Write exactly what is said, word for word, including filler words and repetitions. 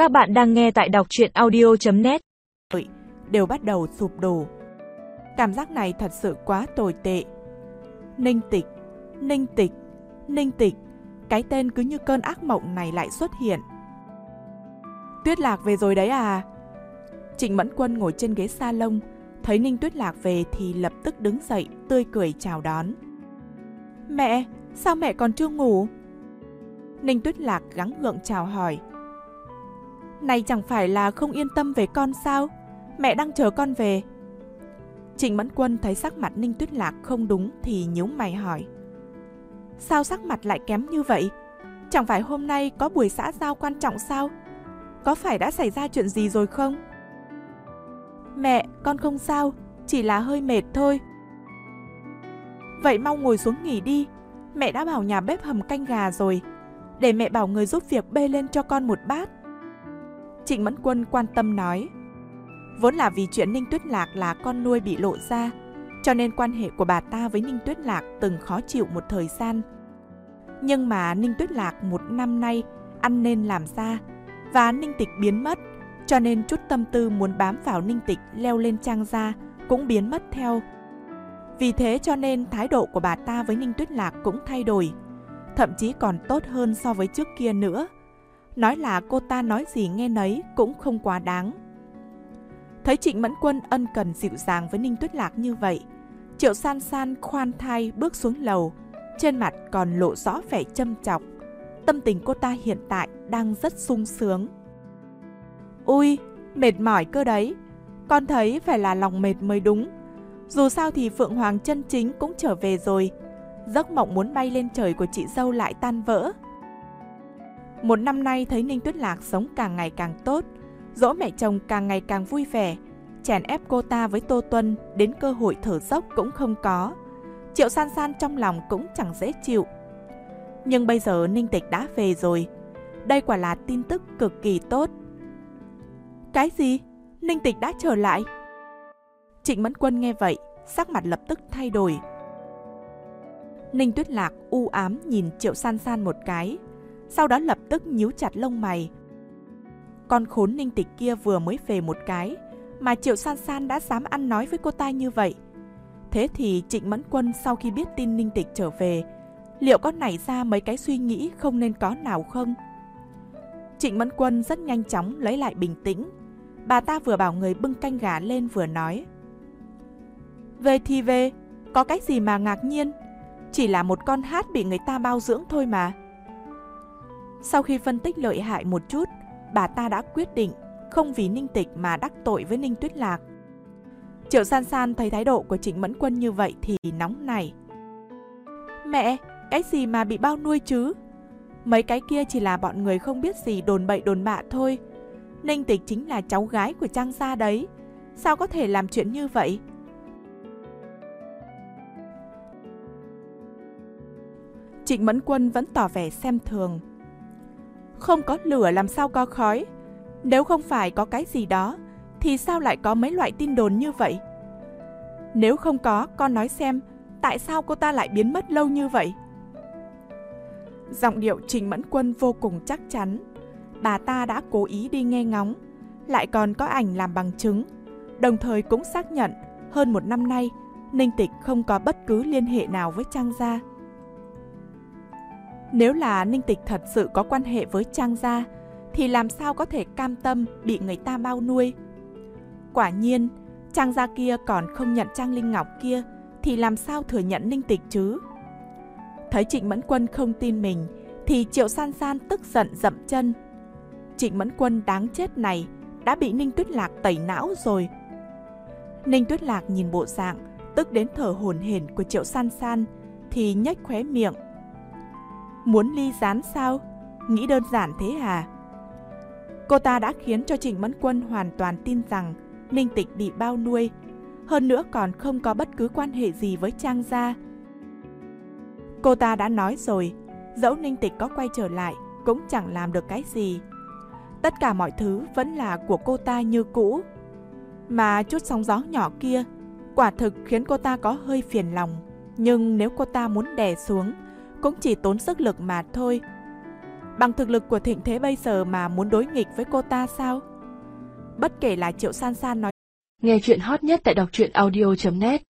Các bạn đang nghe tại đọc truyện audio chấm net. Đều bắt đầu sụp đổ. Cảm giác này thật sự quá tồi tệ. Ninh Tịch, Ninh Tịch, Ninh Tịch, cái tên cứ như cơn ác mộng này lại xuất hiện. Tuyết Lạc về rồi đấy à? Trịnh Mẫn Quân ngồi trên ghế salon, thấy Ninh Tuyết Lạc về thì lập tức đứng dậy, tươi cười chào đón. Mẹ, sao mẹ còn chưa ngủ? Ninh Tuyết Lạc gắng gượng chào hỏi. Này chẳng phải là không yên tâm về con sao? Mẹ đang chờ con về. Trịnh Mẫn Quân thấy sắc mặt Ninh Tuyết Lạc không đúng thì nhíu mày hỏi. Sao sắc mặt lại kém như vậy? Chẳng phải hôm nay có buổi xã giao quan trọng sao? Có phải đã xảy ra chuyện gì rồi không? Mẹ, con không sao, chỉ là hơi mệt thôi. Vậy mau ngồi xuống nghỉ đi. Mẹ đã bảo nhà bếp hầm canh gà rồi. Để mẹ bảo người giúp việc bê lên cho con một bát. Trịnh Mẫn Quân quan tâm nói. Vốn là vì chuyện Ninh Tuyết Lạc là con nuôi bị lộ ra, cho nên quan hệ của bà ta với Ninh Tuyết Lạc từng khó chịu một thời gian. Nhưng mà Ninh Tuyết Lạc một năm nay ăn nên làm ra, và Ninh Tịch biến mất, cho nên chút tâm tư muốn bám vào Ninh Tịch leo lên Trang gia cũng biến mất theo. Vì thế cho nên thái độ của bà ta với Ninh Tuyết Lạc cũng thay đổi, thậm chí còn tốt hơn so với trước kia nữa. Nói là cô ta nói gì nghe nấy cũng không quá đáng. Thấy Trịnh Mẫn Quân ân cần dịu dàng với Ninh Tuyết Lạc như vậy, Triệu San San khoan thai bước xuống lầu, trên mặt còn lộ rõ vẻ châm chọc. Tâm tình cô ta hiện tại đang rất sung sướng. Ui, mệt mỏi cơ đấy. Con thấy phải là lòng mệt mới đúng. Dù sao thì Phượng Hoàng chân chính cũng trở về rồi. Giấc mộng muốn bay lên trời của chị dâu lại tan vỡ. Một năm nay thấy Ninh Tuyết Lạc sống càng ngày càng tốt, dỗ mẹ chồng càng ngày càng vui vẻ, chèn ép cô ta với Tô Tuân đến cơ hội thở dốc cũng không có. Triệu San San trong lòng cũng chẳng dễ chịu. Nhưng bây giờ Ninh Tịch đã về rồi. Đây quả là tin tức cực kỳ tốt. Cái gì? Ninh Tịch đã trở lại? Trịnh Mẫn Quân nghe vậy, sắc mặt lập tức thay đổi. Ninh Tuyết Lạc u ám nhìn Triệu San San một cái, sau đó lập tức nhíu chặt lông mày. Con khốn Ninh Tịch kia vừa mới về một cái, mà Triệu San San đã dám ăn nói với cô ta như vậy. Thế thì Trịnh Mẫn Quân sau khi biết tin Ninh Tịch trở về, liệu có nảy ra mấy cái suy nghĩ không nên có nào không? Trịnh Mẫn Quân rất nhanh chóng lấy lại bình tĩnh. Bà ta vừa bảo người bưng canh gà lên vừa nói. Về thì về, có cái gì mà ngạc nhiên? Chỉ là một con hát bị người ta bao dưỡng thôi mà. Sau khi phân tích lợi hại một chút, bà ta đã quyết định không vì Ninh Tịch mà đắc tội với Ninh Tuyết Lạc. Triệu San San thấy thái độ của Trịnh Mẫn Quân như vậy thì nóng nảy. Mẹ, cái gì mà bị bao nuôi chứ? Mấy cái kia chỉ là bọn người không biết gì đồn bậy đồn bạ thôi. Ninh Tịch chính là cháu gái của Trang gia đấy. Sao có thể làm chuyện như vậy? Trịnh Mẫn Quân vẫn tỏ vẻ xem thường. Không có lửa làm sao có khói. Nếu không phải có cái gì đó, thì sao lại có mấy loại tin đồn như vậy? Nếu không có, con nói xem, tại sao cô ta lại biến mất lâu như vậy? Giọng điệu Trịnh Mẫn Quân vô cùng chắc chắn. Bà ta đã cố ý đi nghe ngóng, lại còn có ảnh làm bằng chứng, đồng thời cũng xác nhận hơn một năm nay Ninh Tịch không có bất cứ liên hệ nào với Trang gia. Nếu là Ninh Tịch thật sự có quan hệ với Trang gia, thì làm sao có thể cam tâm bị người ta bao nuôi? Quả nhiên, Trang gia kia còn không nhận Trang Linh Ngọc kia, thì làm sao thừa nhận Ninh Tịch chứ? Thấy Trịnh Mẫn Quân không tin mình, thì Triệu San San tức giận dậm chân. Trịnh Mẫn Quân đáng chết này đã bị Ninh Tuyết Lạc tẩy não rồi. Ninh Tuyết Lạc nhìn bộ dạng tức đến thở hổn hển của Triệu San San thì nhếch khóe miệng. Muốn ly gián sao? Nghĩ đơn giản thế à? Cô ta đã khiến cho Trịnh Mẫn Quân hoàn toàn tin rằng Ninh Tịch bị bao nuôi, hơn nữa còn không có bất cứ quan hệ gì với Trang gia. Cô ta đã nói rồi, dẫu Ninh Tịch có quay trở lại cũng chẳng làm được cái gì. Tất cả mọi thứ vẫn là của cô ta như cũ. Mà chút sóng gió nhỏ kia quả thực khiến cô ta có hơi phiền lòng. Nhưng nếu cô ta muốn đè xuống cũng chỉ tốn sức lực mà thôi. Bằng thực lực của Thịnh Thế bây giờ mà muốn đối nghịch với cô ta sao? Bất kể là Triệu San San nói. Nghe chuyện hot nhất tại đọc truyện audio chấm net